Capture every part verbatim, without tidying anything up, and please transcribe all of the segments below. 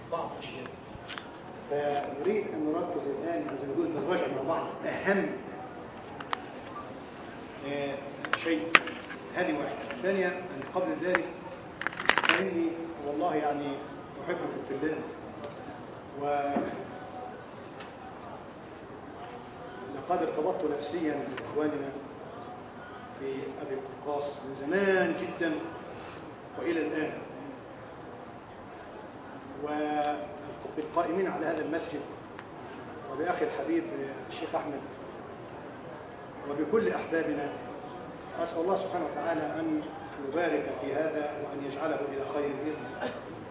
بعض الأشياء. فنريد أن نركز الآن زي ما نقول نراجع مع بعض أهم شيء. هذه واحدة. ثانيا أن قبل ذلك فإني والله يعني أحبكم في الله، ولقد ارتبطت نفسيا بإخواننا في أبي القرقاص من زمان جدا وإلى الآن، وبالقائمين على هذا المسجد وبأخي الحبيب الشيخ أحمد وبكل أحبابنا. أسأل الله سبحانه وتعالى أن يبارك في هذا وأن يجعله إلى خير بإذنه.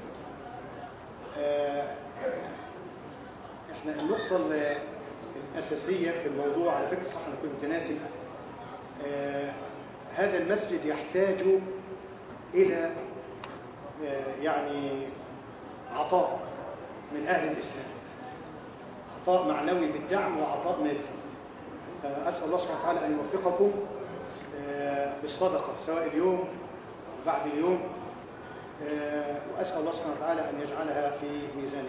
احنا النقطة الأساسية في الموضوع، على فكرة صح أنا كنت ناسي، آه هذا المسجد يحتاج إلى آه يعني عطاء من أهل الإسلام، عطاء معنوي بالدعم وعطاء مادي. فأسأل الله سبحانه وتعالى أن يوفقكم آه بالصدقة سواء اليوم بعد اليوم، آه وأسأل الله سبحانه وتعالى أن يجعلها في ميزانكم.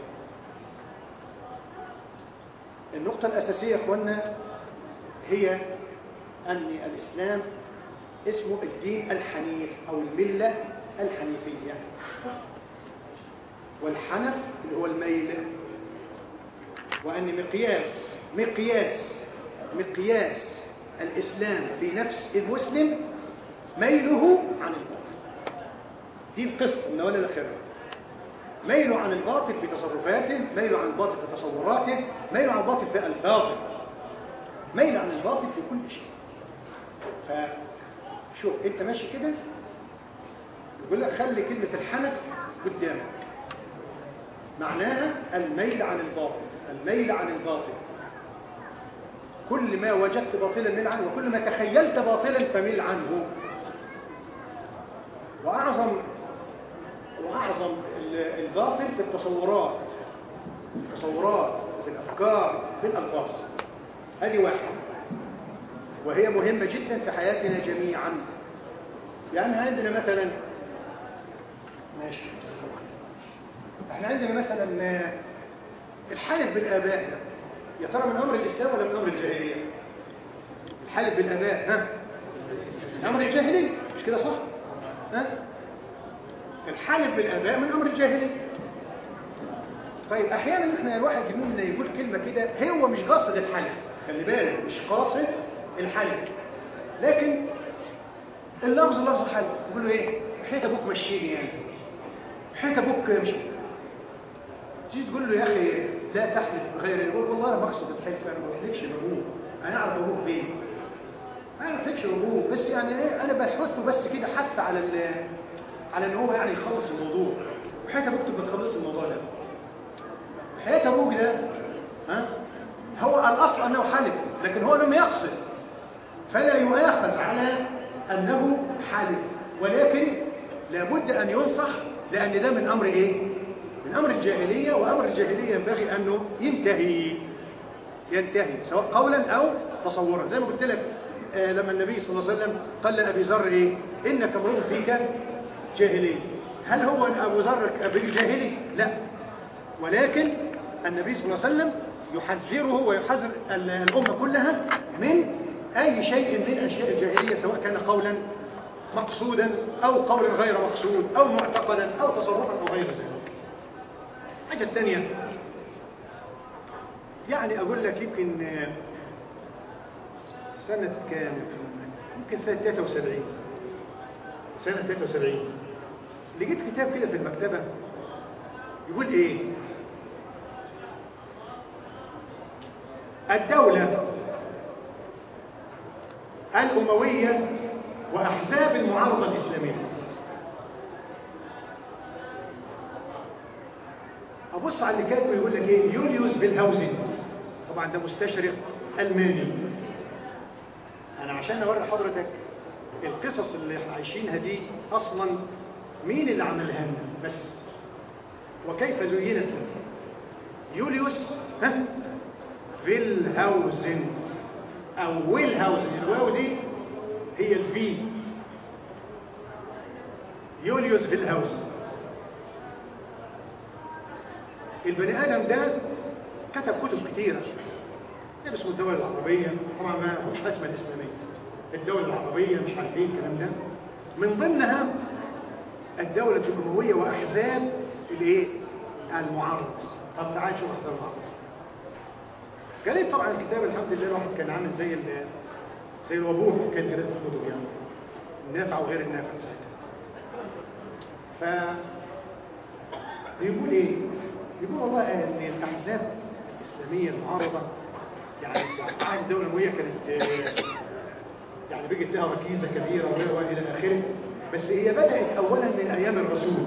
النقطة الأساسية يا أخوانا هي أن الإسلام اسمه الدين الحنيف أو الملة الحنيفية، والحنف اللي هو الميل، وأن مقياس مقياس مقياس الإسلام في نفس المسلم ميله عن الباطل. دي القصة من أولها لآخرها، ميله عن الباطل في تصرفاته، ميله عن الباطل في تصوراته، ميله عن الباطل في ألفاظه، ميله عن الباطل في كل شيء. فشوف انت ماشي كده يقول لك خلي كلمة الحنف قدامك، معناها الميل عن الباطل، الميل عن الباطل. كل ما وجدت باطلا ميل عنه، وكل ما تخيلت باطلا فميل عنه. وأعظم وأعظم الباطل في التصورات، في التصورات في الأفكار في الألفاظ. هذه واحدة وهي مهمة جدا في حياتنا جميعا. يعني عندنا مثلا ماشي احنا عندنا مثلا الحلف بالآباء ده، يا ترى من أمر الإسلام ولا من أمر الجاهلية؟ الحلف بالآباء ها من أمر الجاهلية، مش كده صح؟ ها؟ الحلف بالآباء من أمر الجاهلية. طيب أحيانا احنا الواحد منا يقول كلمة كده هو مش قاصد الحلف، خلي بالك مش قاصد الحلف، لكن اللفظ لفظ حلف. يقول له ايه؟ حيت أبوك مشيني، يعني حيت أبوك مش تيجي تقول له يا أخي لا تحلف بغير، يقول والله أنا بقصد الحلف، أنا ما بحلفش بأبوك، أنا أعرف أبوك فين، أنا ما بحلفش بأبوك، بس يعني إيه أنا بحثه بس كده حتى على على ان هو يعني يخلص الموضوع. وحياة ابوك تبقى تخلص الموضوع ده. حياة ابوك ده ها هو الاصل انه حلف، لكن هو لم يقصد، فلا يؤاخذ على انه حلف، ولكن لابد ان ينصح، لان ده من امر ايه؟ من امر الجاهليه، وامر الجاهليه ينبغي انه ينتهي ينتهي سواء قولا او تصورا. زي ما قلت لك آه لما النبي صلى الله عليه وسلم قال لابي ذر ايه؟ انك امرؤ فيك جاهلي. هل هو أبو ذر أبي جاهلي؟ لا، ولكن النبي صلى الله عليه وسلم يحذره ويحذر الأمة كلها من أي شيء من أشياء الجاهلية، سواء كان قولا مقصودا أو قولا غير مقصود أو معتقدا أو تصرفا أو غير ذلك. حاجة الثانية يعني أقول لك يمكن سنة كام؟ يمكن سنة ثلاثة وسبعين سنة ثلاثة وسبعين لقيت كتاب كده في المكتبة يقول ايه؟ الدولة الأموية وأحزاب المعارضة الإسلامية. أبص على اللي كاتبه يقول لك ايه؟ يوليوس فيلهاوزن، طبعا ده مستشرق ألماني. أنا عشان أوري حضرتك القصص اللي احنا عايشينها دي اصلا مين اللي عملها لنا بس، وكيف زينت لنا. يوليوس ها فيلهاوزن او ويلهاوزن، الواو دي هي الفي، يوليوس فيلهاوزن. البني ادم ده كتب كتب كتيره، ده اسمه الدول العربيه، طبعا ما مش اسمها الاسلاميه، الدول العربيه مش عارف ايه الكلام ده، من ضمنها الدوله الامويه واحزاب الايه المعارضه. طب تعال شوف احزاب المعارضه. قال طبعا الكتاب الحمد لله الواحد كان عامل زي زي الوبور كان كده في الكتب، يعني النافع وغير النافع ساعتها. ف بيقول ايه؟ بيقول والله ان الاحزاب الاسلاميه المعارضه يعني عهد الدوله الامويه كانت يعني بقت لها ركيزه كبيره والى اخره، بس هي بدات اولا من ايام الرسول.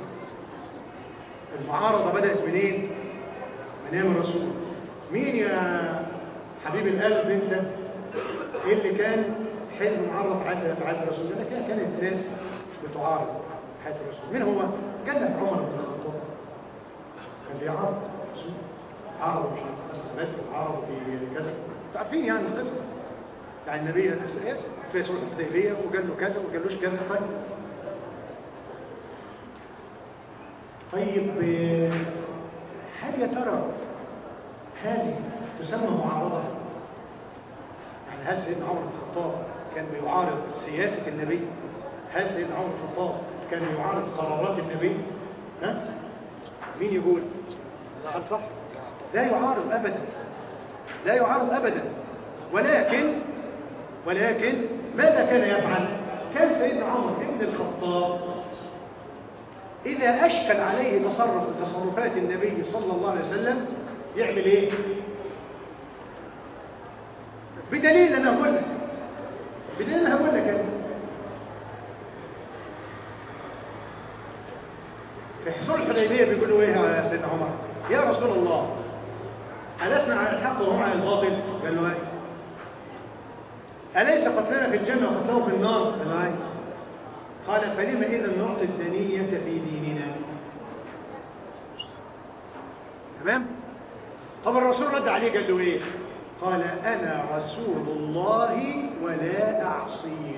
المعارضه بدات منين؟ من ايام الرسول. مين يا حبيب القلب انت ايه اللي كان حزب معارض في عهد الرسول؟ ده كان كانت الناس بتعارض حياه الرسول. مين هو؟ قال لك عمر بن الخطاب كان بيعارض الرسول، عارض مش عارف اسلمت وعارض في كذا، انتوا عارفين يعني القصص بتاع النبي الاسئله في سوره الحديبيه وقال له كذا وما قالوش كذا. طيب طيب هل يا ترى هذه تسمى معارضه؟ يعني هل سيدنا عمر بن الخطاب كان بيعارض سياسه النبي؟ هل سيدنا عمر بن الخطاب كان يعارض قرارات النبي؟ ها؟ مين يقول؟ هل صح؟ لا يعارض ابدا، لا يعارض ابدا، ولكن ولكن ماذا كان يفعل؟ كان سيدنا عمر بن الخطاب اذا اشكل عليه تصرف من تصرفات النبي صلى الله عليه وسلم يعمل ايه؟ بدليل انا هقول لك بدليل انا هقول لك في حصول الحديبيه بيقولوا ايه يا سيدنا عمر؟ يا رسول الله ألسنا على الحق وهم على الباطل؟ قال له ايه؟ أليس قتلنا في الجنة وقتلهم في النار؟ قال له ايه؟ قال فلم إذا نعطي الدنية في ديننا؟ تمام؟ طب الرسول رد عليه قال له ايه؟ قال أنا رسول الله ولا أعصيه.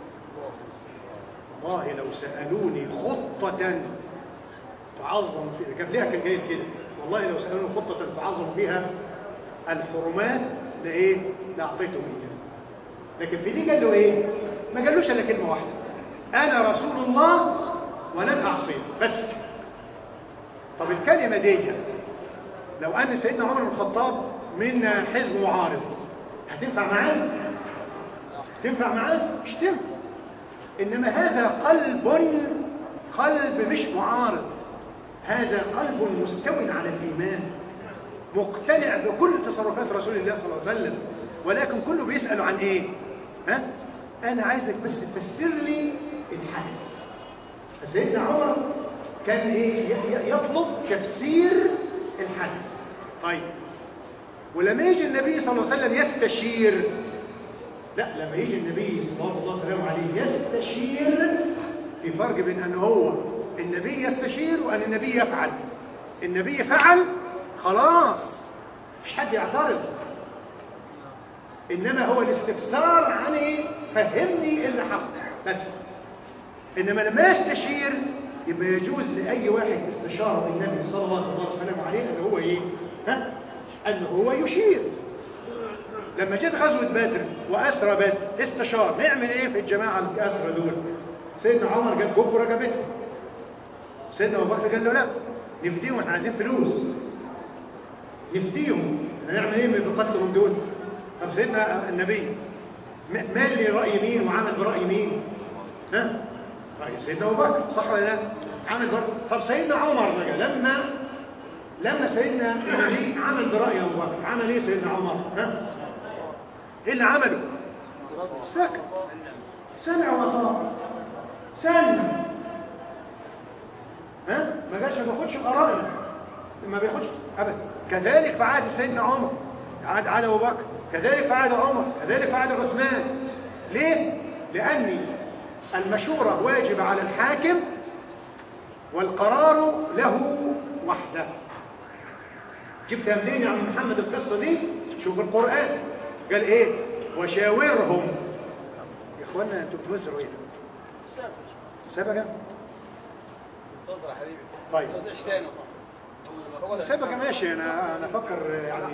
والله لو سألوني خطة تعظم فيها، كان ليها كان جاي كده، والله لو سألوني خطة تعظم فيها الحرمات لإيه؟ لأعطيته إياه. لكن في دي قال له إيه؟ ما قالوش إلا كلمة واحدة، أنا رسول الله ولن أعصيه بس. طب الكلمة دي لو أن سيدنا عمر بن الخطاب من حزب معارض هتنفع معاه؟ تنفع معاه؟ مش تنفع. إنما هذا قلب قلب مش معارض، هذا قلب مستو على الإيمان مقتنع بكل تصرفات رسول الله صلى الله عليه وسلم، ولكن كله بيسأل عن إيه؟ ها؟ أنا عايزك بس تفسر لي الحدث. سيدنا عمر كان إيه؟ يطلب تفسير الحدث. طيب ولما يجي النبي صلى الله عليه وسلم يستشير، لا لما يجي النبي صلى الله عليه وسلم عليه يستشير، في فرق بين أنه هو النبي يستشير وأن النبي يفعل. النبي فعل خلاص مش حد يعترض، إنما هو الاستفسار عن إيه؟ فهمني اللي حصل بس. إنما لما يستشير يبقى يجوز لأي واحد استشار النبي صلى الله عليه وسلم عليه أنه هو إيه؟ ها؟ أنه هو يشير. لما جت غزوة بدر وأسرى بدر استشار نعمل إيه في الجماعة الأسرى دول؟ سيدنا عمر قال جبوا رقبتهم. سيدنا أبو بكر قال له لا نفديهم، احنا عايزين فلوس نفديهم، هنعمل ايه بقتلهم دول؟ طب سيدنا النبي مال لي رأي مين وعمل برأي مين؟ ها؟ رأي سيدنا أبو بكر صح ولا لا؟ عمل برأي. طب سيدنا عمر بقى لما لما سيدنا النبي عمل برأي أبو بكر عمل ايه سيدنا عمر؟ ها؟ ايه اللي عمله؟ سكت، سمع وطاع، سلم. ها؟ ما جاش ما بياخدش بآرائنا، ما بياخدش ابدا. كذلك في عهد سيدنا عمر، عهد عهد ابو بكر، كذلك في عهد عمر، كذلك في عهد عثمان. ليه؟ لأن المشورة واجب على الحاكم والقرار له وحده. جبتها منين يا عم محمد القصة دي؟ شوف القرآن قال ايه؟ وشاورهم. يا اخوانا انتوا بتوزروا ايه؟ سابقا؟ منتظر يا حبيبي. طيب. منتظر ايش تاني صح؟ سيبك ماشي. انا انا افكر يعني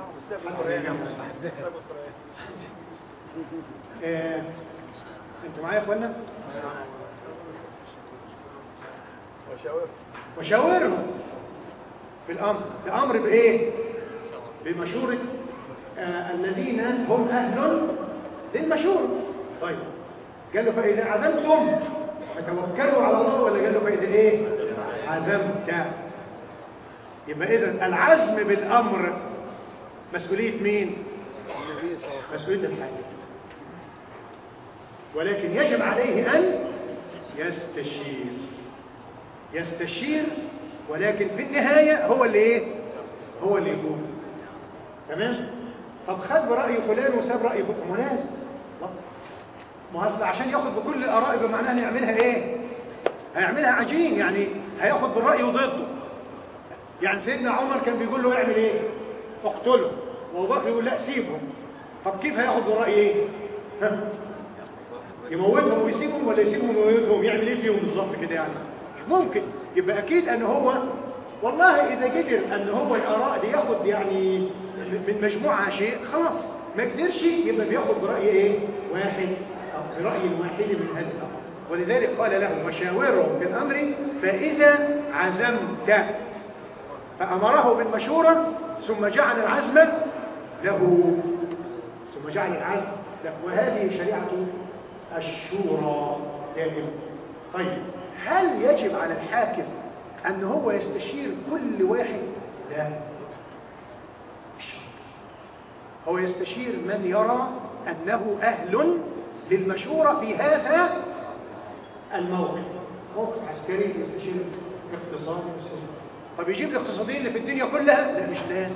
إيه. انتوا معايا يا اخوانا؟ وشاورهم وشاورهم في الامر. الامر بايه؟ بمشورة آه الذين هم اهل للمشورة. طيب قال له فاذا عزمتم فتوكلوا على الله، ولا قال له فاذا ايه؟ عزمت. يبقى اذا العزم بالامر مسؤولية مين؟ مسؤولية الحاكم، ولكن يجب عليه ان يستشير يستشير ولكن في النهاية هو اللي ايه؟ هو اللي يقول. تمام؟ طب خد برأي فلان وساب رأي فلان، مناسب. ما اصل عشان ياخد بكل الآراء بمعنى ان يعملها ايه؟ هيعملها عجين، يعني هياخد بالرأي وضده. يعني سيدنا عمر كان بيقول له اعمل ايه؟ اقتله، وابو بكر يقول لا سيبهم. طب كيف هياخد برأي ايه؟ ها؟ يموتهم ويسيبهم ولا يسيبهم ويموتهم؟ يعمل ايه فيهم بالظبط كده يعني؟ ممكن. يبقى اكيد ان هو والله اذا قدر ان هو الاراء دي ياخد يعني من مجموعه شيء خلاص، ما قدرش يبقى بياخد براي ايه؟ واحد او براي واحد من هذا الامر. ولذلك قال له وشاورهم في الامر فاذا عزمت، فامره بالمشوره ثم جعل العزم له ثم جعل العزم له وهذه شريعه الشورى دائما. طيب هل يجب على الحاكم أن هو يستشير كل واحد؟ لا، هو يستشير من يرى أنه أهل للمشورة في هذا الموقف. موقف عسكري يستشير اقتصادي. طب يجيب الاقتصاديين اللي في الدنيا كلها؟ لا مش لازم.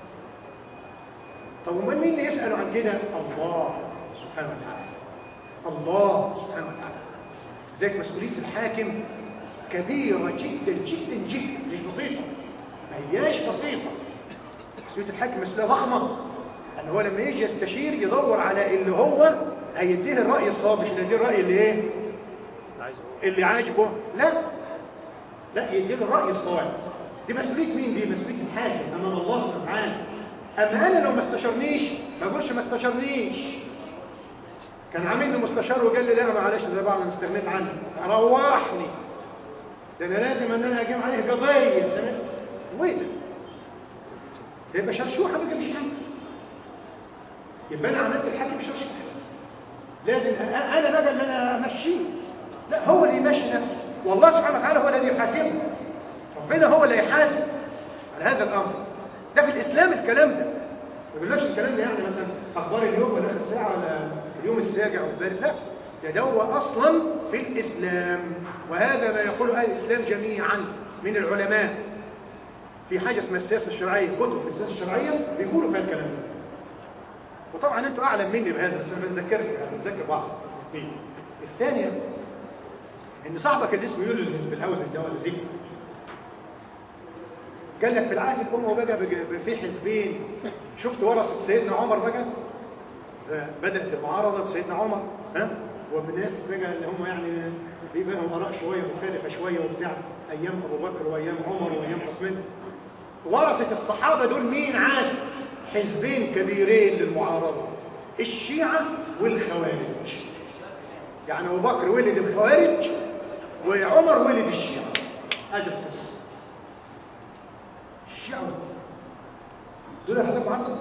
طب ومن مين اللي يسأل عن كده؟ الله سبحانه وتعالى. الله سبحانه وتعالى. ذلك مسؤولية الحاكم كبيرة جدا جدا جدا، مش بسيطة، ما هياش بسيطة. مسؤولية الحاكم مسؤولية ضخمة، ان هو لما يجي يستشير يدور على اللي هو هيديه الرأي الصواب، مش يديه الرأي اللي ايه؟ اللي عاجبه. لا لا، يديه الرأي الصواب. دي مسؤولية مين؟ دي مسؤولية الحاكم امام الله سبحانه وتعالى. اما انا لو ما استشرنيش ما اقولش ما استشرنيش. كان عاملني مستشار وقال لي لا معلش ده بقى انا استغنيت عنه، روحني، ده انا لازم ان انا اجيب عليه قضيه. انا وين ده؟ يبقى شرشوحه بقى مش حاجه. يبقى انا عملت الحاكم شرشوحه، لازم انا بقى اللي انا امشيه. لا، هو اللي يمشي نفسه، والله سبحانه وتعالى هو الذي يحاسبه. ربنا هو اللي يحاسب على هذا الامر. ده في الاسلام الكلام ده، ما بيقولش الكلام ده يعني مثلا اخبار اليوم ولا اخر ساعه ولا اليوم السابع والبارد. لا، ده دو اصلا في الاسلام، وهذا ما يقوله اهل الاسلام جميعا من العلماء. في حاجه اسمها السياسه الشرعيه، كتب في السياسه الشرعيه بيقولوا فيها الكلام ده. وطبعا انتوا اعلم مني بهذا، بس انا بنذكر بنذكر بعض. الثانيه ان صاحبك اللي اسمه يولز في الهوز الدولي زي قال لك في العهد الاموي بقى في حزبين. شفت ورثه سيدنا عمر بقى بدات المعارضه بسيدنا عمر، ها، وبالناس بقى اللي هم يعني في بينهم اراء شويه مختلفه شويه وبتاع، ايام ابو بكر وايام عمر وايام عثمان. ورثه الصحابه دول مين عاد؟ حزبين كبيرين للمعارضه، الشيعه والخوارج. يعني ابو بكر ولد الخوارج وعمر ولد الشيعه. هذا القصه. الشيعه دول حسب معارضه.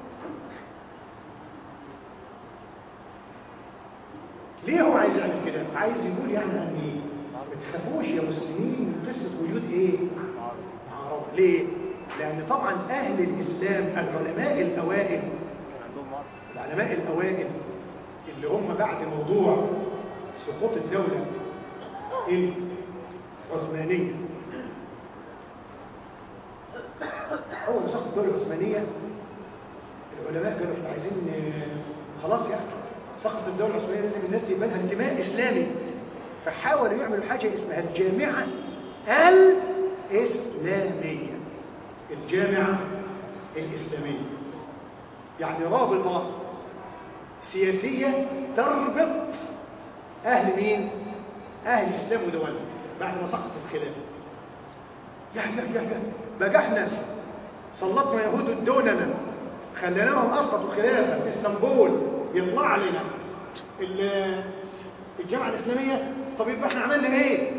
ليه هو عايز يعمل كده؟ عايز يقول يعني ان ما تخافوش يا مسلمين من قصه وجود ايه؟ معارضه. ليه؟ لان طبعا اهل الاسلام العلماء الاوائل العلماء الاوائل اللي هم بعد موضوع سقوط الدوله العثمانيه، اول ما سقطت الدوله العثمانيه العلماء قالوا احنا عايزين خلاص يعني سقط الدولة العثمانية لازم الناس تبقى لها انتماء إسلامي. فحاولوا يعملوا حاجة اسمها الجامعة الإسلامية. الجامعة الإسلامية يعني رابطة سياسية تربط أهل مين؟ أهل الإسلام ودولة بعد ما سقط الخلافة. يعني يا يا بقى احنا سلطنا يهود الدوننا خليناهم اسقطوا خلافه في اسطنبول، يطلع لنا الجامعه الاسلاميه. طب يبقى احنا عملنا ايه؟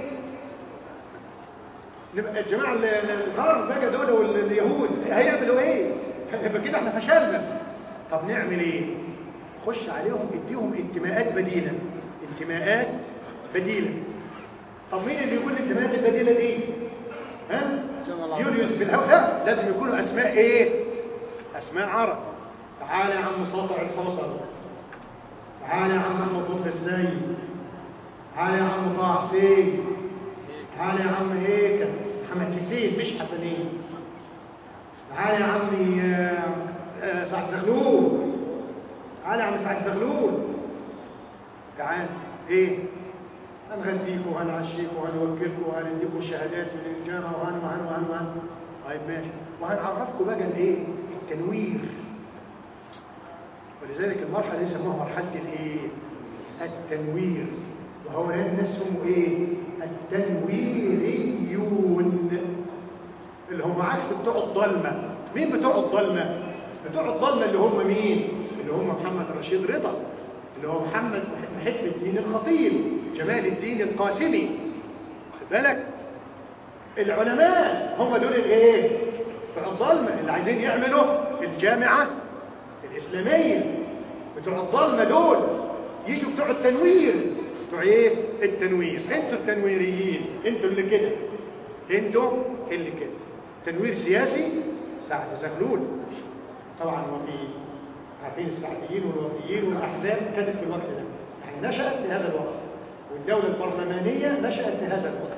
نبقى الجماعه الغرب بقى دول واليهود هيعملوا ايه؟ يبقى كده احنا فشلنا. طب نعمل ايه؟ خش عليهم اديهم انتماءات بديله، انتماءات بديله. طب مين اللي يقول الانتماءات البديله دي؟ ها؟ يوليوس بالهو. لا، لازم يكونوا اسماء ايه؟ اسماء عرب. تعالى يا عم ساطع الحصن، تعالى يا عم احمد لطفي السيد، تعالى يا عم طه حسين، تعالى يا عم هيكل محمد حسين مش حسنين، تعالى يا عمي سعد زغلول، تعالى يا عم سعد زغلول، تعالى ايه؟ هنغديكوا وهنعشيكوا وهنوكلكوا وهنديكوا شهادات من الجامعه وهن وهن وهن وهن. طيب ماشي، وهنعرفكم بقى الايه؟ التنوير. ولذلك المرحله دي يسموها مرحله الايه؟ التنوير. وهو الناس اسمه ايه؟ التنويريون، اللي هم عكس بتوع الضلمه. مين بتوع الضلمه؟ بتوع الضلمه اللي هم مين؟ اللي هم محمد رشيد رضا، اللي هو محمد محب الدين الخطيب، جمال الدين القاسمي، واخد بالك؟ العلماء هم دول الايه؟ بتوع الضلمه اللي عايزين يعملوا الجامعه الاسلاميه. بتوع الضلمه دول يجوا بتوع التنوير. بتوع ايه؟ التنوير. انتوا التنويريين، انتوا اللي كده، انتوا اللي كده. تنوير سياسي سعد زغلول طبعا، وفي عارفين السعديين والوفيين والاحزاب كانت في الوقت ده، يعني نشأت في هذا الوقت، والدولة البرلمانية نشأت في هذا الوقت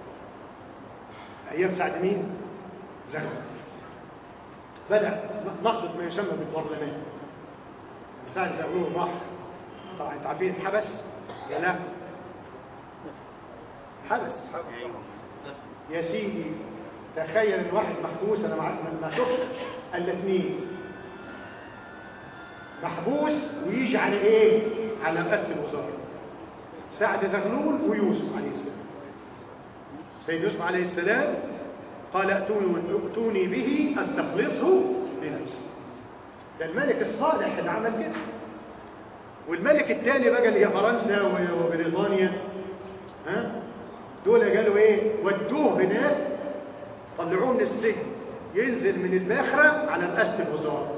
ايام سعد مين؟ زغلول. بدأ نهضة ما يسمى بالبرلمان. سعد زغلول راح، طبعا انتوا عارفين حبس ولا لا؟ حبس يا سيدي. تخيل ان واحد محبوس، انا ما شفتش الا اثنين محبوس ويجي على ايه؟ على رئاسة الوزارة. سعد زغلول ويوسف عليه السلام. سيد يوسف عليه السلام قال ائتوني به استخلصه لنفسي. ده الملك الصالح اللي عمل كده. والملك الثاني بقى اللي هي فرنسا وبريطانيا، ها دول قالوا ايه؟ ودوه هناك، طلعوه من السجن ينزل من الباخره على رئاسه الوزاره.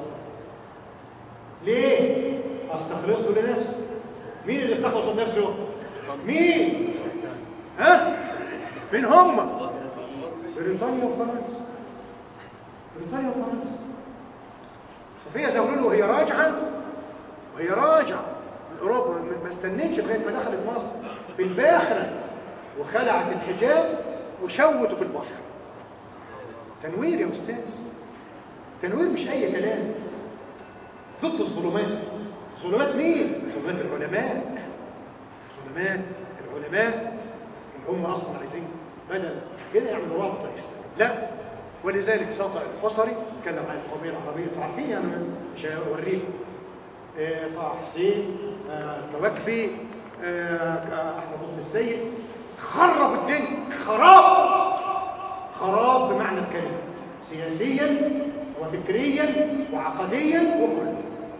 ليه؟ استخلصه لنفسه. مين اللي استخلصه لنفسه؟ مين؟ ها؟ مين هم؟ بريطانيا وفرنسا. بريطانيا وفرنسا. صفية زغلول وهي راجعه وهي راجعه من اوروبا، ما استنتش لغايه ما دخلت مصر في الباخره وخلعت الحجاب وشوته في البحر. تنوير يا استاذ، تنوير مش اي كلام، ضد الظلمات. ظلمات مين؟ ظلمات العلماء. ظلمات العلماء اللي هم اصلا عايزين بدل كده يعملوا رابطه اسلاميه. لا، ولذلك ساطع الحصري اتكلم عن القوميه العربيه. عارفين انا مش هوريكم آه طه حسين، آه كواكبي، آه احمد لطفي السيد، خرب الدنيا خراب، خراب بمعنى الكلمه، سياسيا وفكريا وعقديا وكله.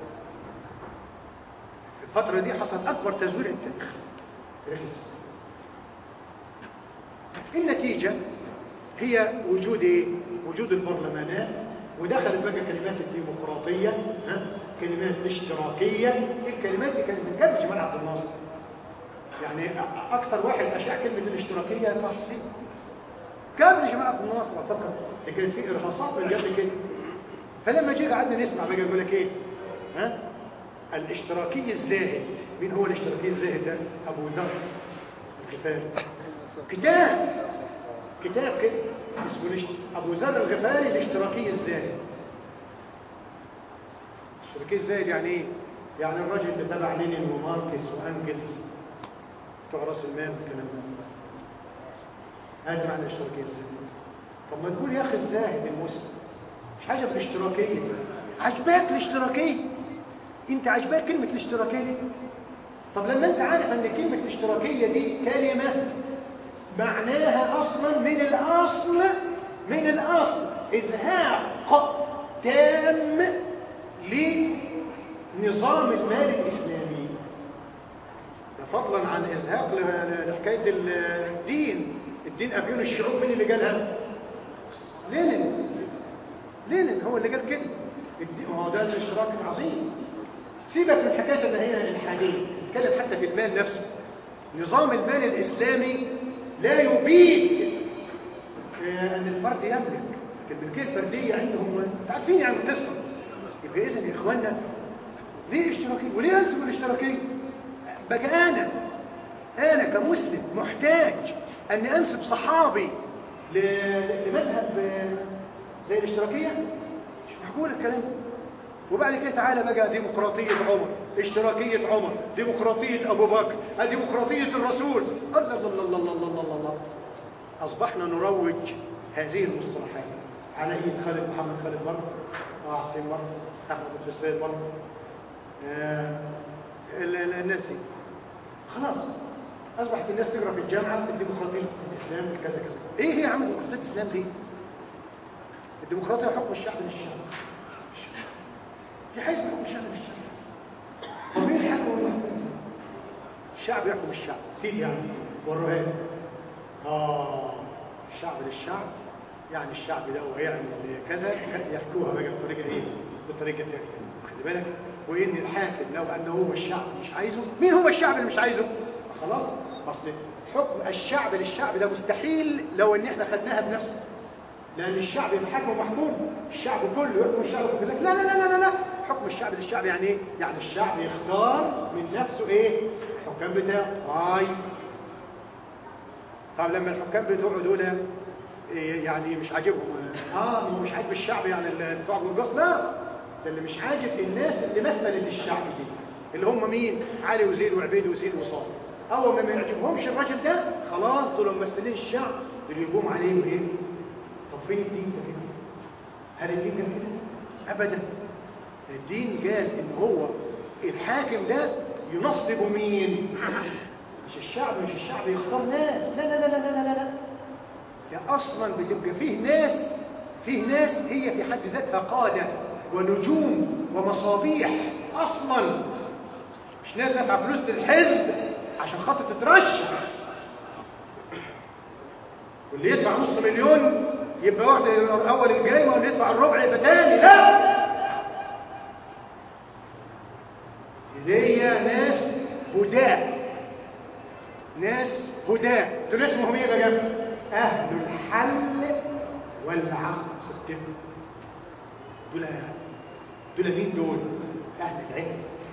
في الفتره دي حصل اكبر تزوير التاريخ، تاريخ الاسلام. النتيجه هي وجود ايه؟ وجود البرلمانات، ودخلت بقى كلمات الديمقراطيه، ها؟ كلمات الاشتراكيه. الكلمات دي كانت من كلمه جمال عبد الناصر. يعني اكثر واحد اشاع كلمه الاشتراكيه طه حسين. كان جمال عبد الناصر اعتقد دي كانت في ارهاصات من قبل كده. فلما جينا قعدنا نسمع بقى يقول لك ايه؟ ها؟ الاشتراكي الزاهد. مين هو الاشتراكي الزاهد ده؟ ابو ذر الغفاري. كتاب كتاب كده اسمه ابو ذر الغفاري الاشتراكي الزاهد. الاشتراكي الزاهد يعني ايه؟ يعني الراجل اللي تبع لينين وماركس وانجلز بتوع راس المال والكلام ده. هذا معنى الاشتراكيه الزاهد. طب ما تقول يا اخي الزاهد المسلم مش حاجه بالاشتراكيه. عجباك الاشتراكيه؟ انت عجباك كلمه الاشتراكيه؟ طب لما انت عارف ان كلمه الاشتراكيه دي كلمه معناها اصلا من الاصل من الاصل إزهاق تام لنظام المال الإسلامي، ده فضلا عن إزهاق لحكاية الدين. الدين أفيون الشعوب، مين اللي قالها؟ لينين. لينين هو اللي قال كده. هو ده الاشتراك العظيم. سيبك من حكاية ان هي الحالية، نتكلم حتى في المال نفسه. نظام المال الإسلامي لا يبيد أن الفرد يملك، لكن الملكية الفردية عندهم عارفين يعني القصة. يبقى إذن يا إخواننا ليه اشتراكية؟ وليه أنسب الاشتراكية؟ بقى أنا أنا كمسلم محتاج أن أنسب صحابي لمذهب زي الاشتراكية؟ مش معقول الكلام. وبعد كده تعالى بقى ديمقراطية عمر، اشتراكية عمر، ديمقراطية أبو بكر، ديمقراطية الرسول. الله الله الله الله الله الله الله. أصبحنا نروج هذه المصطلحات على إيد خالد محمد خالد مرة، طه حسين مرة، أحمد لطفي السيد مرة، آه الناس دي خلاص أصبحت الناس تقرأ في الجامعة الديمقراطية الإسلام كذا كذا. إيه هي يا عم ديمقراطية الإسلام دي؟ الديمقراطية حكم الشعب للشعب. في حيث يحكم الشعب للشعب. طب مين يحكم المحكوم؟ الشعب يحكم الشعب. كيف يعني؟ وروها لي. آه الشعب للشعب، يعني الشعب ده هو يعمل كذا يحكوها بقى بطريقة إيه؟ بطريقة ثانية. خلي بالك، وإن الحاكم لو أنه هو الشعب مش عايزه، مين هو الشعب اللي مش عايزه؟ خلاص، أصل حكم الشعب للشعب ده مستحيل لو إن إحنا خدناها بنفسنا. لأن الشعب يبقى حاكم ومحكوم، الشعب كله يحكم الشعب كله. لا لا لا لا لا، حكم الشعب للشعب يعني إيه؟ يعني الشعب يختار من نفسه إيه؟ الحكام بتاعه. طيب طب لما الحكام بتوعه دول يعني مش عاجبهم، اه هو مش عاجب الشعب يعني الدفاع بالقصد، لا ده اللي مش عاجب الناس اللي مثلت الشعب دي، اللي هم مين؟ علي وزيد وعبيد وزيد وصالح. اول ما ما يعجبهمش الراجل ده خلاص دول ممثلين الشعب اللي يقوم عليهم ايه؟ طب فين الدين ده كده؟ هل الدين ده كده؟ ابدا. الدين قال ان هو الحاكم ده ينصب مين؟ مش الشعب، مش الشعب يختار ناس، لا لا لا لا لا لا لا. ده اصلا بتبقى فيه ناس، فيه ناس هي في حد ذاتها قادة ونجوم ومصابيح اصلا، مش ناس دافعه فلوس للحزب عشان خاطر تترشح. واللي يدفع نص مليون يبقى واحد اول الجايمه، واللي يدفع الربع يبقى تاني. لا، دي ناس هداة، ناس هداة. دول اسمهم ايه بقى؟ اهل الحل والعقد. دول دول مين دول؟ اهل العلم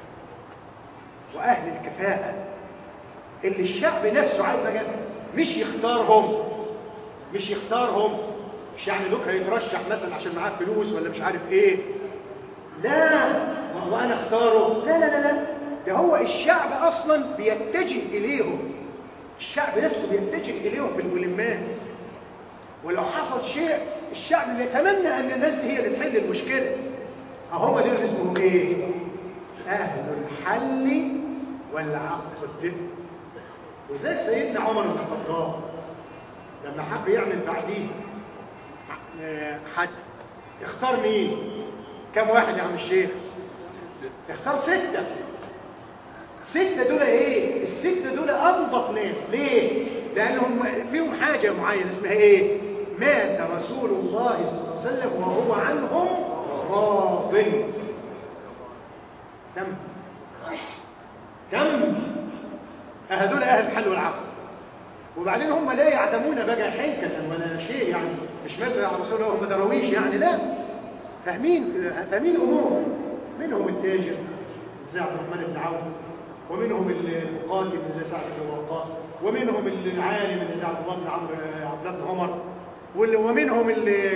واهل الكفاءة، اللي الشعب نفسه عايز بقى مش يختارهم، مش يختارهم مش يعني لوك هيترشح مثلا عشان معاه فلوس ولا مش عارف ايه، لا وانا اختاره، لا لا لا لا، ده هو الشعب اصلا بيتجه اليهم، الشعب نفسه بيتجه اليهم في الملمات. ولو حصل شيء الشعب بيتمنى ان الناس دي هي اللي تحل المشكله. هم دول اسمهم ايه؟ اهل الحل والعقد. وزي سيدنا عمر بن الخطاب لما حب يعمل بعديه حد، اختار مين؟ كم واحد يا عم الشيخ؟ اختار ستة. ستة دول ايه؟ الستة دول انضف ناس. ليه؟ لانهم فيهم حاجة معينة اسمها ايه؟ مات رسول الله صلى الله عليه وسلم وهو عنهم راض. كم؟ كم؟ هذول اهل الحل والعقد. وبعدين هم لا يعدمون بقى حنكة ولا شيء، يعني مش مات على رسول الله هم درويش يعني، لا، فاهمين فاهمين امور. منهم التاجر زي عبد الرحمن بن عوف، ومنهم المقاتل زي سعد بن وقاص، ومنهم العالم اللي زي عبد الله بن عمرو عبد الله بن عمر، ومنهم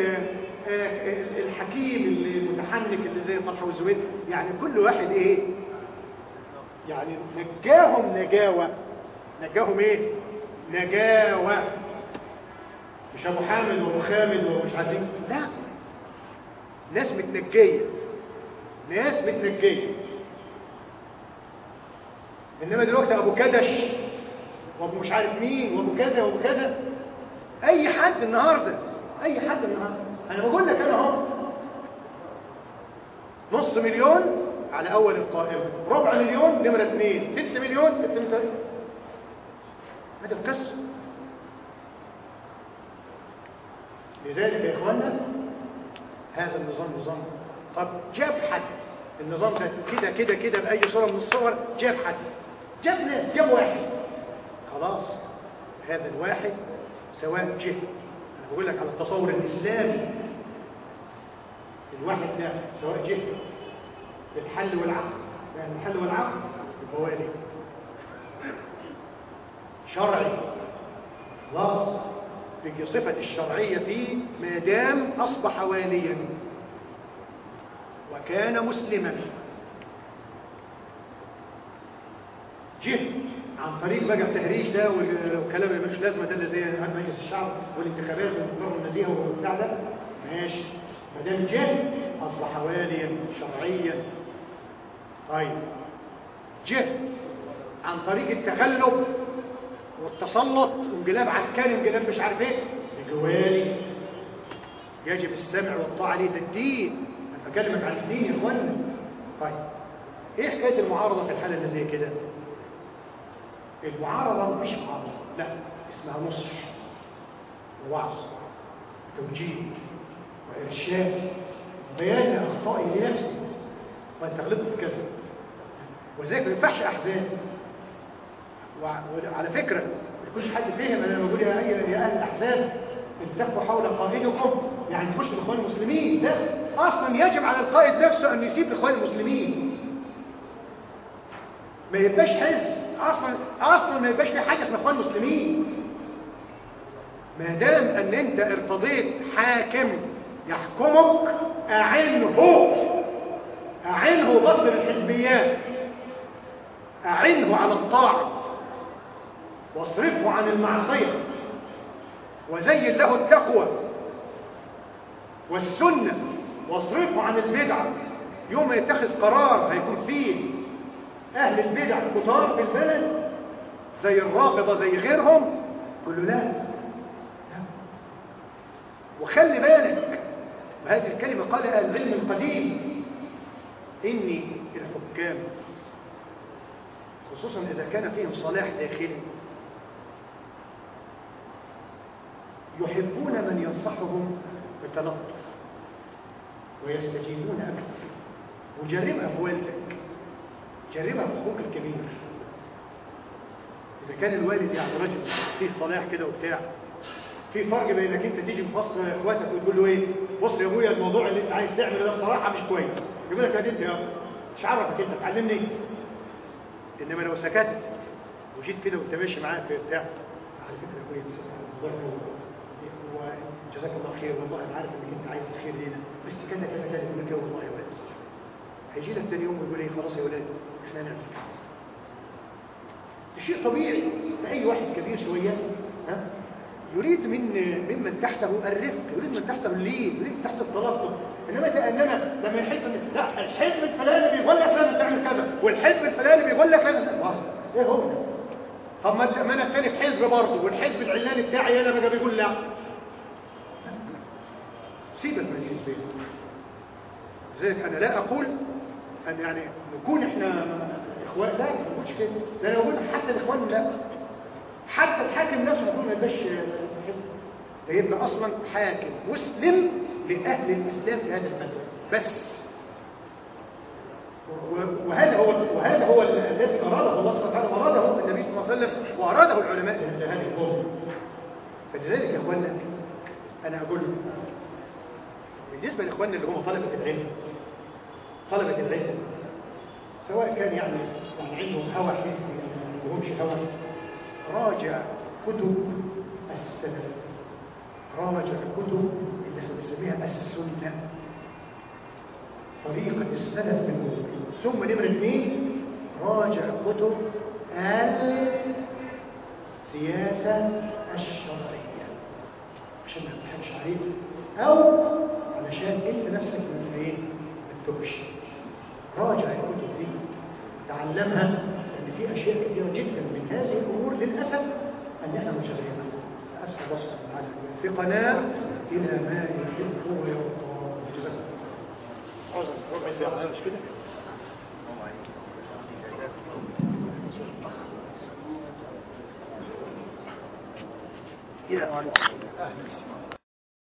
الحكيم المتحنك اللي زي طلحه والزبير. يعني كل واحد ايه؟ يعني نجاهم نجاوه، نجاهم ايه؟ نجاوه. مش ابو حامد وابو خامد ومش عارفين، لا، ناس متنجيه، ناس متنجيه. انما دلوقتي ابو كدش وابو مش عارف مين وابو كذا وابو كذا، اي حد النهارده، اي حد النهارده انا بقول لك انا اهو نص مليون على اول القائمه، ربع مليون نمره اثنين، ست مليون ست مليون. هذا القصه. لذلك يا اخوانا هذا النظام نظام. طب جاب حد النظام ده كده كده كده باي صوره من الصور، جاب حد، جاب ناس، جاب واحد، خلاص هذا الواحد سواء جه، انا بقول لك على التصور الاسلامي، الواحد ده سواء جه بالحل والعقد، يعني الحل والعقد يبقى والي شرعي، خلاص بيجي صفة الشرعية فيه ما دام أصبح واليا وكان مسلما. جه عن طريق بقى التهريج ده والكلام اللي مش لازمه ده اللي زي مجلس الشعب والانتخابات والنظام النزيهه والبتاع ده، ماشي، ما دام جه اصبح واليا شرعيا. طيب جه عن طريق التغلب والتسلط وانقلاب عسكري وانقلاب مش عارف ايه، بجوالي يجب السمع والطاعه ليه، ده الدين. انا بكلمك عن الدين يا اخوانا. طيب ايه حكايه المعارضه في الحاله اللي زي كده؟ المعارضه مش معارضه، لا، اسمها نصح ووعظ وتوجيه وارشاد بيان اخطائي لنفسي، وانت غلطت في كذا، وذلك ما ينفعش احزان. وعلى فكره ما يكونش حد فهم انا بقول يا يا اهل الاحزاب التفوا حول قائدكم يعني نخش بالاخوان المسلمين، لا، اصلا يجب على القائد نفسه ان يسيب الاخوان المسلمين، ما يبقاش حزب، اصلا اصلا ما يبقاش في حاجه اسمها اخوان مسلمين. ما دام ان انت ارتضيت حاكم يحكمك اعنه اعنه بطل الحزبيات، اعنه على الطاعه واصرفه عن المعصيه وزين له التقوى والسنه واصرفه عن البدعه. يوم ما يتخذ قرار هيكون فيه اهل البدع كتار في البلد زي الرافضه زي غيرهم، قل له لا, لا. وخلي بالك، وهذه الكلمه قالها العلم القديم، ان الحكام خصوصا اذا كان فيهم صلاح داخلي يحبون من ينصحهم بتلطف ويستجيبون اكثر. وجربها في والدك، جربها في اخوك الكبير. اذا كان الوالد يعني رجل فيه صلاح كده وبتاع، في فرق بينك انت تيجي في وسط اخواتك وتقول له ايه، بص يا ابويا الموضوع اللي انت عايز تعمله ده بصراحه مش كويس، يقول لك يا انت يا مش عارفك انت تعلمني. انما لو سكت وجيت كده وانت ماشي معاه في بتاع، على فكره يا ابويا الموضوع وجزاك الله خير، والله انا عارف انك انت عايز الخير لينا، بس كذا كذا كذا، يقول لك يا والله يا ولد صح. هيجي لك ثاني يوم ويقول ايه، خلاص يا ولاد احنا نعمل كذا. شيء طبيعي لاي واحد كبير شويه، ها، يريد من ممن تحته الرفق، يريد من تحته اللين، يريد من تحته التلطف. انما انما لما يحس ان لا الحزب الفلاني بيقول لك لازم تعمل كذا والحزب الفلاني بيقول لك لازم، ايه هو ده؟ طب ما انا الثاني في حزب برضه والحزب العلاني بتاعي انا بقى بيقول لا، سيبك من الحزبين. لذلك انا لا اقول ان يعني نكون احنا اخوان، لا ما نقولش كده، ده انا بقول حتى الاخوان لا، حتى الحاكم نفسه يكون ما يبقاش حزب، ده يبقى اصلا حاكم مسلم لاهل الاسلام في هذا البلد بس. وهذا هو وهذا هو الذي اراده الله سبحانه وتعالى، اراده النبي صلى الله عليه وسلم، واراده العلماء لهذه الامه. فلذلك يا اخواننا انا اقول بالنسبه لاخواننا اللي هم طلبه العلم، طلبه العلم سواء كان يعني يعني عندهم هوى حزبي او ما عندهمش هوى، راجع كتب السلف، راجع كتب اللي احنا بنسميها السنه، طريقه السلف في الامور. ثم نمره اثنين راجع كتب السياسه الشرعيه عشان ما تضحكش عليك، او علشان انت نفسك من ايه ما تتوهش. راجع الكتب دي، تعلمها، ان في اشياء كثيره جدا من هذه الامور للاسف ان احنا مشغلينها. اسال الله سبحانه وتعالى في قناه إلى ما يحب ويرضى. جزاك الله. ربع ساعة مش كده؟ إلى